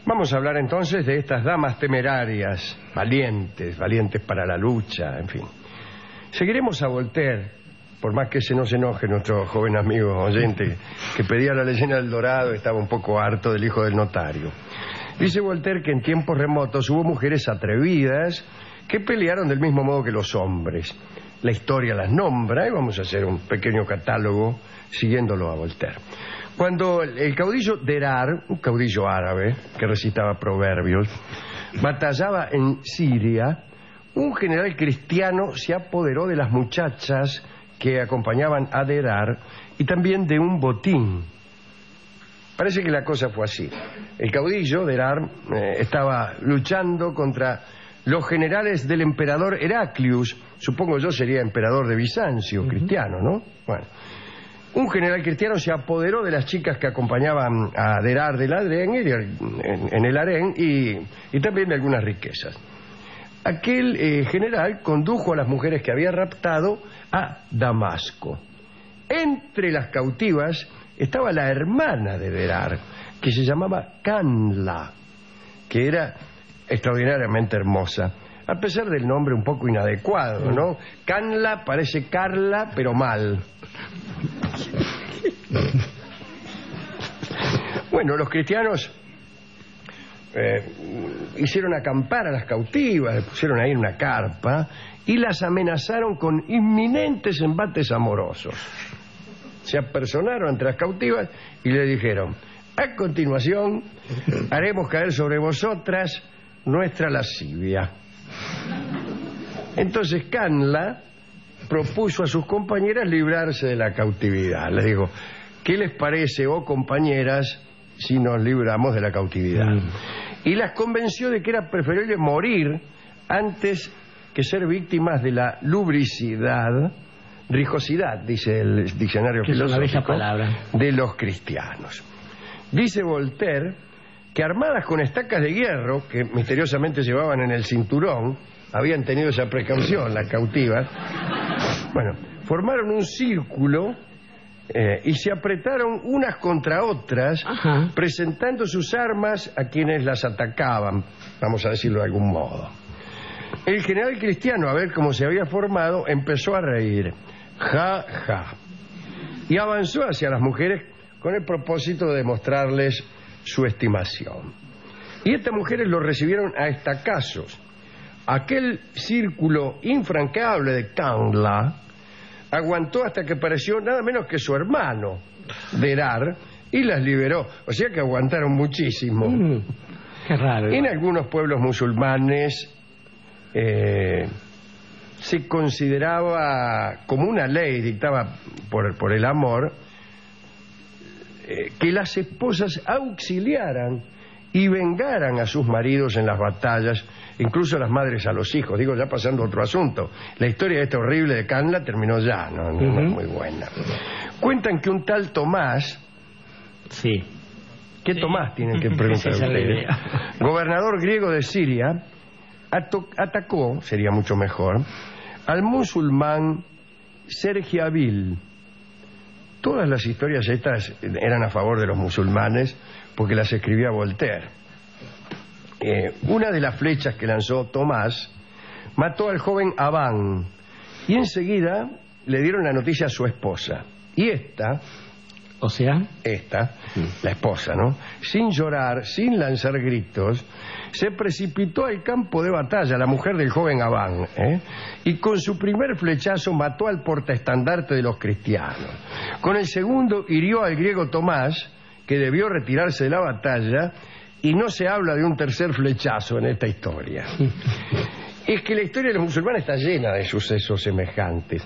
Vamos a hablar entonces de estas damas temerarias, valientes para la lucha, en fin. Seguiremos a Voltaire, por más que se nos enoje nuestro joven amigo oyente que pedía la leyenda del Dorado, estaba un poco harto del hijo del notario. Dice Voltaire que en tiempos remotos hubo mujeres atrevidas que pelearon del mismo modo que los hombres. La historia las nombra y vamos a hacer un pequeño catálogo siguiéndolo a Voltaire. Cuando el caudillo Derar, un caudillo árabe que recitaba proverbios, batallaba en Siria, un general cristiano se apoderó de las muchachas que acompañaban a Derar y también de un botín. Parece que la cosa fue así. El caudillo Derar estaba luchando contra los generales del emperador Heraclius, supongo yo sería emperador de Bizancio, cristiano, ¿no? Bueno, un general cristiano se apoderó de las chicas que acompañaban a Derar del harén, en el harén y también de algunas riquezas. Aquel general condujo a las mujeres que había raptado a Damasco. Entre las cautivas estaba la hermana de Derar, que se llamaba Canla, que era extraordinariamente hermosa, a pesar del nombre un poco inadecuado, ¿no? Canla parece Carla, pero mal. Bueno, los cristianos hicieron acampar a las cautivas, les pusieron ahí en una carpa y las amenazaron con inminentes embates amorosos. Se apersonaron ante las cautivas y le dijeron: a continuación haremos caer sobre vosotras nuestra lascivia. Entonces Canla propuso a sus compañeras librarse de la cautividad. Les digo: ¿qué les parece, oh compañeras, si nos libramos de la cautividad? Y las convenció de que era preferible morir antes que ser víctimas de la lubricidad, rijosidad, dice el diccionario filosófico, de los cristianos. Dice Voltaire que armadas con estacas de hierro que misteriosamente llevaban en el cinturón, habían tenido esa precaución las cautivas, bueno, formaron un círculo y se apretaron unas contra otras, presentando sus armas a quienes las atacaban, vamos a decirlo de algún modo. El general cristiano, a ver cómo se había formado, empezó a reír, ja, ja, y avanzó hacia las mujeres con el propósito de mostrarles su estimación. Y estas mujeres lo recibieron a estacazos. Aquel círculo infranqueable de Canla aguantó hasta que apareció nada menos que su hermano, Derar, y las liberó. O sea que aguantaron muchísimo. Qué raro. En algunos pueblos musulmanes se consideraba como una ley dictada por el amor que las esposas auxiliaran y vengaran a sus maridos en las batallas, incluso las madres a los hijos. Digo, ya pasando a otro asunto, la historia de esta horrible de Canla terminó ya, no es muy buena. Cuentan que un tal Tomás, ¿qué Tomás tienen que preguntar ustedes? Gobernador griego de Siria, atacó, sería mucho mejor, al musulmán Sergiabil. Todas las historias estas eran a favor de los musulmanes porque las escribía Voltaire. Una de las flechas que lanzó Tomás mató al joven Abán y enseguida le dieron la noticia a su esposa. Y esta, la esposa, ¿no?, sin llorar, sin lanzar gritos, se precipitó al campo de batalla, la mujer del joven Abán, y con su primer flechazo mató al portaestandarte de los cristianos. Con el segundo hirió al griego Tomás, que debió retirarse de la batalla, y no se habla de un tercer flechazo en esta historia. Es que la historia de los musulmanes está llena de sucesos semejantes.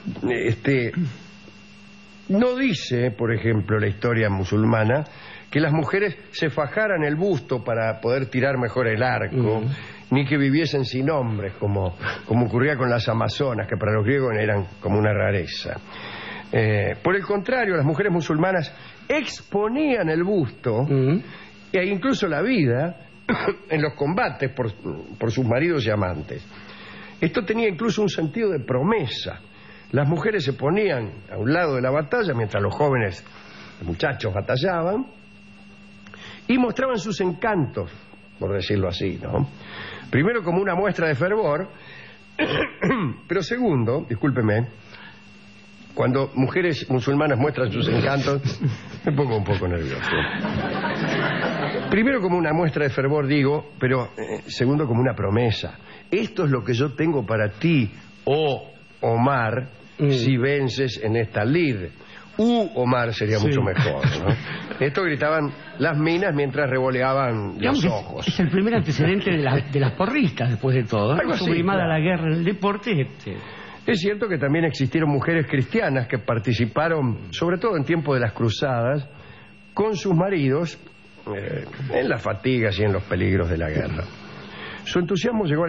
No dice, por ejemplo, la historia musulmana que las mujeres se fajaran el busto para poder tirar mejor el arco, ni que viviesen sin hombres, como ocurría con las amazonas, que para los griegos eran como una rareza. Por el contrario, las mujeres musulmanas exponían el busto e incluso la vida en los combates por sus maridos y amantes. Esto tenía incluso un sentido de promesa. Las mujeres se ponían a un lado de la batalla mientras los jóvenes, los muchachos, batallaban, y mostraban sus encantos, por decirlo así, ¿no? Primero como una muestra de fervor, pero segundo, discúlpeme, cuando mujeres musulmanas muestran sus encantos, me pongo un poco nervioso. Primero como una muestra de fervor, digo, pero segundo como una promesa. Esto es lo que yo tengo para ti, oh Omar, si vences en esta lid. Omar sería mucho mejor, ¿no? Esto gritaban las minas mientras revoleaban los ojos. Es el primer antecedente de las porristas, después de todo, ¿no? Sublimada claro. La guerra en el deporte. Es cierto que también existieron mujeres cristianas que participaron, sobre todo en tiempo de las cruzadas, con sus maridos en las fatigas y en los peligros de la guerra. Su entusiasmo llegó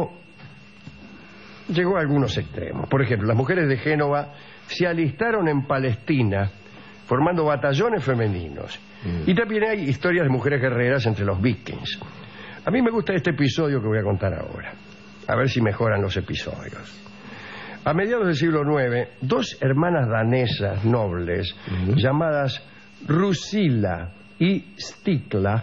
a algunos extremos. Por ejemplo, las mujeres de Génova se alistaron en Palestina formando batallones femeninos. Y también hay historias de mujeres guerreras entre los vikings. A mí me gusta este episodio que voy a contar ahora. A ver si mejoran los episodios. A mediados del siglo IX, dos hermanas danesas nobles llamadas Rusila y Stikla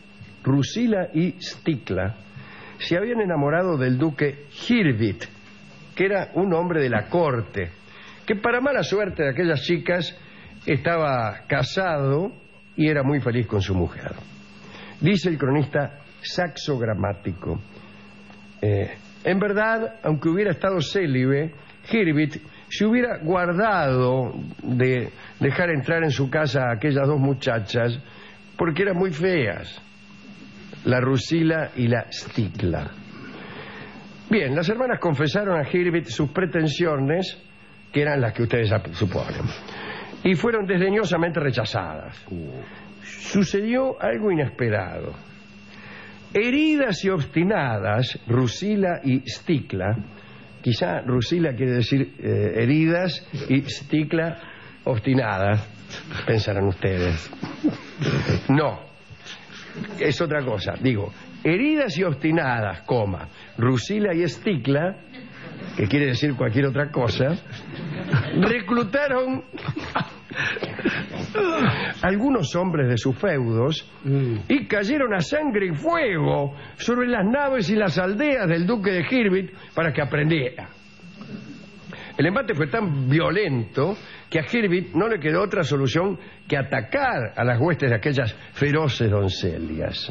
se habían enamorado del duque Hirvit, que era un hombre de la corte, que para mala suerte de aquellas chicas estaba casado y era muy feliz con su mujer. Dice el cronista Saxo Gramático, en verdad, aunque hubiera estado célibe, Hirvit se hubiera guardado de dejar entrar en su casa a aquellas dos muchachas porque eran muy feas, la Rusila y la Stikla. Bien, las hermanas confesaron a Hirvit sus pretensiones, que eran las que ustedes suponen, y fueron desdeñosamente rechazadas. Sucedió algo inesperado. Heridas y obstinadas, Rusila y Stikla, quizá Rusila quiere decir heridas y Stikla obstinadas, pensarán ustedes. No, es otra cosa. Digo, heridas y obstinadas, Rusila y Stikla, que quiere decir cualquier otra cosa, reclutaron algunos hombres de sus feudos y cayeron a sangre y fuego sobre las naves y las aldeas del duque de Hirvit para que aprendiera. El embate fue tan violento que a Hirvit no le quedó otra solución que atacar a las huestes de aquellas feroces doncellas.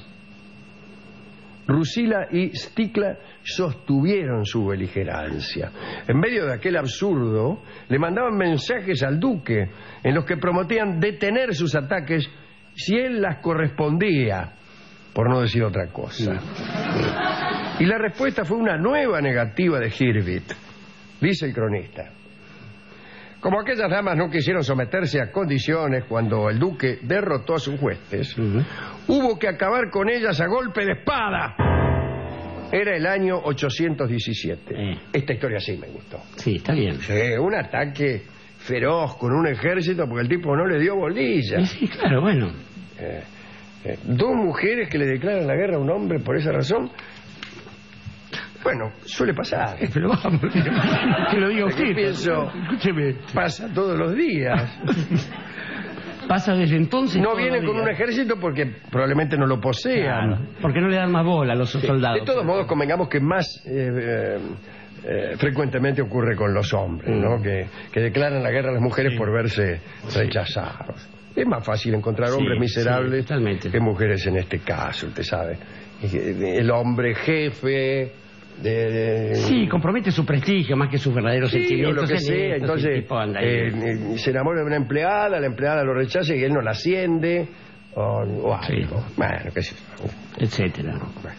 Rusila y Stikla sostuvieron su beligerancia. En medio de aquel absurdo, le mandaban mensajes al duque en los que prometían detener sus ataques si él las correspondía, por no decir otra cosa. Y la respuesta fue una nueva negativa de Hirvit. Dice el cronista: como aquellas damas no quisieron someterse a condiciones cuando el duque derrotó a sus huestes, hubo que acabar con ellas a golpe de espada. Era el año 817. Esta historia sí me gustó. Sí, está bien. Sí, un ataque feroz con un ejército porque el tipo no le dio bolilla. Sí, claro, bueno. Dos mujeres que le declaran la guerra a un hombre por esa razón. Bueno, suele pasar. Pero vamos, que lo diga usted. Pienso, escúcheme. pasa todos los días. Pasa desde entonces. No vienen con un ejército porque probablemente no lo posean. Claro, porque no le dan más bola a los soldados. De todos modos, convengamos que más frecuentemente ocurre con los hombres, ¿no? Que declaran la guerra a las mujeres por verse rechazados. Es más fácil encontrar hombres miserables que mujeres en este caso, usted sabe. El hombre jefe... Sí, compromete su prestigio más que sus verdaderos sentimientos. O lo que sea. Entonces se enamora de una empleada, la empleada lo rechaza y él no la asciende o algo. Sí. Bueno, qué sé yo. Etcétera. Bueno.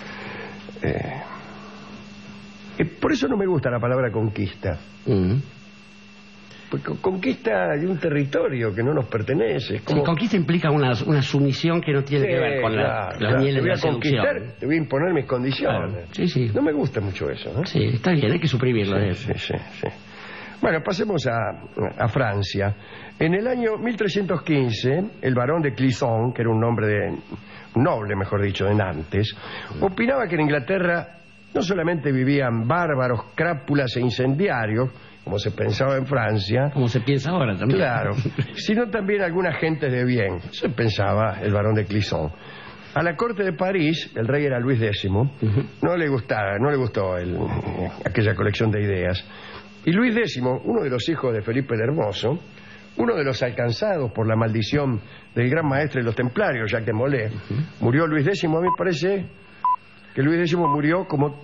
Por eso no me gusta la palabra conquista. Porque conquista de un territorio que no nos pertenece. Como... Sí, conquista implica una sumisión que no tiene que ver con la miel de la seducción. Te voy a imponer mis condiciones. Claro. Sí. No me gusta mucho eso, ¿no? Sí, está bien, hay que suprimirlo. Sí. Bueno, pasemos a Francia. En el año 1315, el barón de Clisson, que era un noble, mejor dicho, de Nantes, opinaba que en Inglaterra no solamente vivían bárbaros, crápulas e incendiarios, como se pensaba en Francia. Como se piensa ahora también. Claro, sino también algunas gentes de bien. Se pensaba el barón de Clisson. A la corte de París, el rey era Luis X, no le gustó aquella colección de ideas. Y Luis X, uno de los hijos de Felipe el Hermoso, uno de los alcanzados por la maldición del gran maestre de los templarios, Jacques de Molay, murió Luis X. A mí me parece que Luis X murió como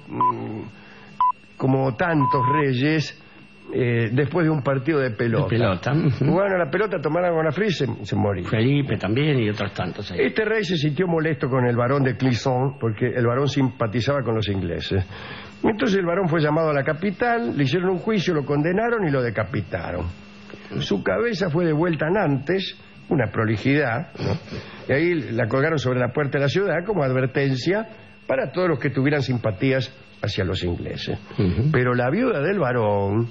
tantos reyes después de un partido de pelota. Jugaron a la pelota, tomaron agua fría y se morían. Felipe también y otros tantos ahí. Este rey se sintió molesto con el barón de Clisson porque el barón simpatizaba con los ingleses. Entonces el barón fue llamado a la capital, le hicieron un juicio, lo condenaron y lo decapitaron. Su cabeza fue devuelta a Nantes, una prolijidad, ¿no? Y ahí la colgaron sobre la puerta de la ciudad como advertencia para todos los que tuvieran simpatías hacia los ingleses. Pero la viuda del barón,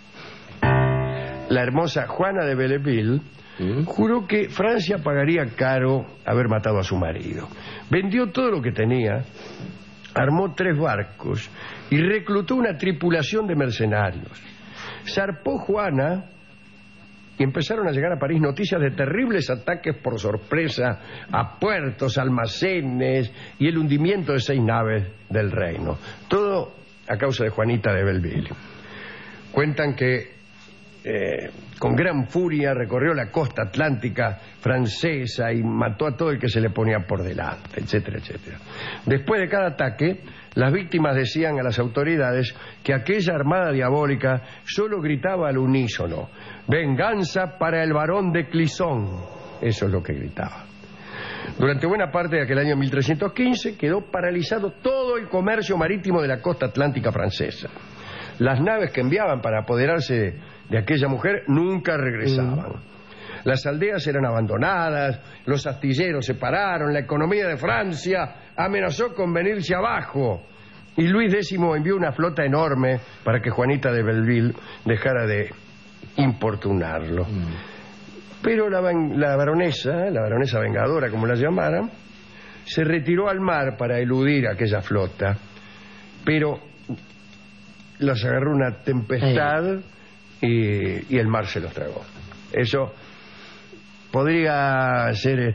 la hermosa Juana de Belleville, juró que Francia pagaría caro haber matado a su marido. Vendió todo lo que tenía, armó 3 barcos y reclutó una tripulación de mercenarios. Zarpó Juana y empezaron a llegar a París noticias de terribles ataques por sorpresa a puertos, almacenes y el hundimiento de 6 naves del reino. Todo a causa de Juanita de Belleville. Cuentan que con gran furia recorrió la costa atlántica francesa y mató a todo el que se le ponía por delante, etcétera, etcétera. Después de cada ataque, las víctimas decían a las autoridades que aquella armada diabólica solo gritaba al unísono: venganza para el barón de Clisson. Eso es lo que gritaba. Durante buena parte de aquel año 1315 quedó paralizado todo el comercio marítimo de la costa atlántica francesa. Las naves que enviaban para apoderarse de aquella mujer nunca regresaban. Las aldeas eran abandonadas, los astilleros se pararon, la economía de Francia amenazó con venirse abajo. Y Luis X envió una flota enorme para que Juanita de Belleville dejara de importunarlo. Pero la baronesa vengadora, como la llamaran, se retiró al mar para eludir aquella flota. Pero los agarró una tempestad y el mar se los tragó. Eso podría ser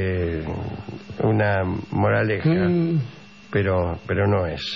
una moraleja, pero no es.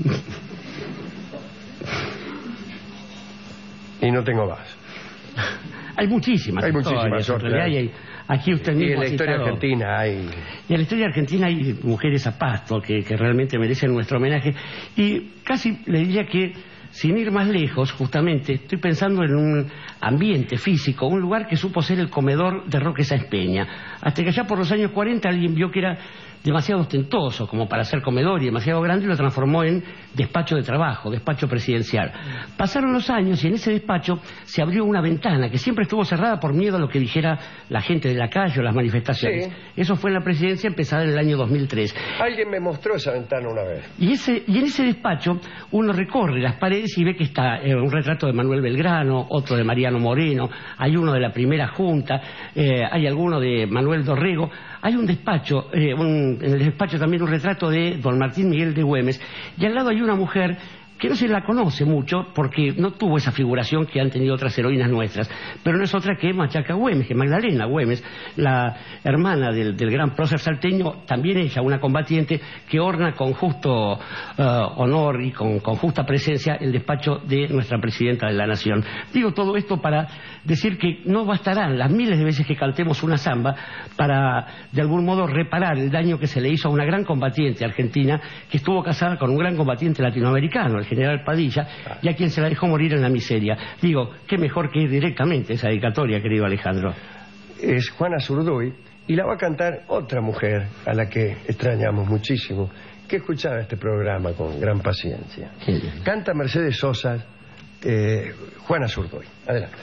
Y no tengo más. Hay muchísimas otras. Aquí usted mismo y en la historia argentina hay... Y en la historia argentina hay mujeres a pasto que realmente merecen nuestro homenaje. Y casi le diría que, sin ir más lejos, justamente, estoy pensando en un ambiente físico, un lugar que supo ser el comedor de Roque Sáenz Peña. Hasta que allá por los años 40 alguien vio que era demasiado ostentoso como para ser comedor y demasiado grande y lo transformó en despacho de trabajo, despacho presidencial. Pasaron los años y en ese despacho se abrió una ventana que siempre estuvo cerrada por miedo a lo que dijera la gente de la calle o las manifestaciones. Sí. Eso fue en la presidencia empezada en el año 2003. Alguien me mostró esa ventana una vez. Y en ese despacho uno recorre las paredes y ve que está un retrato de Manuel Belgrano, otro de Mariano Moreno, hay uno de la primera junta, hay alguno de Manuel Dorrego. Hay un despacho, en el despacho también un retrato de don Martín Miguel de Güemes, y al lado hay una mujer que no se la conoce mucho porque no tuvo esa figuración que han tenido otras heroínas nuestras, pero no es otra que Machaca Güemes, que Magdalena Güemes, la hermana del gran prócer salteño, también ella, una combatiente que orna con justo honor y con justa presencia el despacho de nuestra presidenta de la Nación. Digo todo esto para decir que no bastarán las miles de veces que cantemos una samba para, de algún modo, reparar el daño que se le hizo a una gran combatiente argentina que estuvo casada con un gran combatiente latinoamericano, el general Padilla, y a quien se la dejó morir en la miseria. Digo, qué mejor que ir directamente a esa dedicatoria, querido Alejandro. Es Juana Zurduy, y la va a cantar otra mujer a la que extrañamos muchísimo, que escuchaba este programa con gran paciencia. Sí. Canta Mercedes Sosa, Juana Zurduy. Adelante.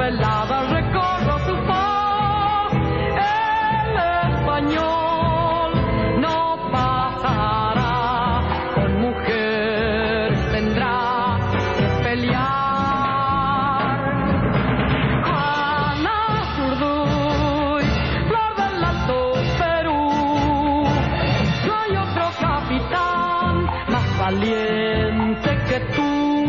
velada recorro su faz. El español no pasará, con mujer tendrá que pelear. Juana Zurduy, flor del Alto Perú, no hay otro capitán más valiente que tú.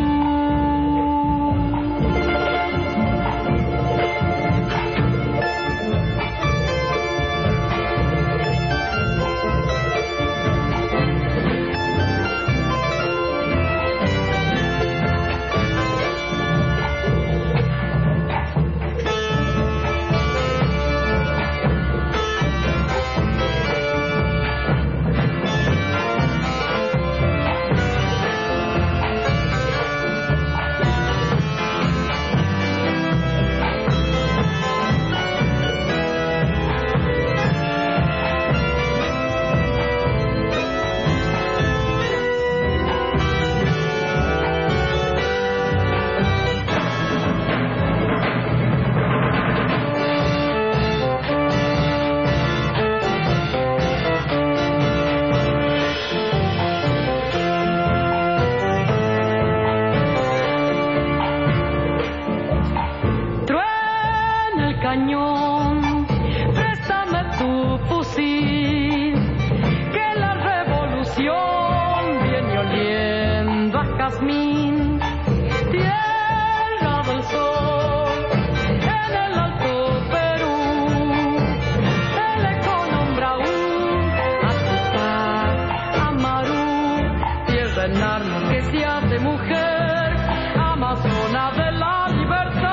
Cañón, préstame tu fusil, que la revolución viene oliendo a jazmín. Tierra del sol, en el Alto Perú, el eco nombra a Tupac Amaru, tierra en armas que se hace mujer, amazona de la libertad.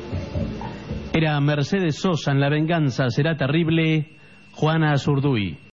Era Mercedes Sosa en La venganza será terrible, Juana Zurduy.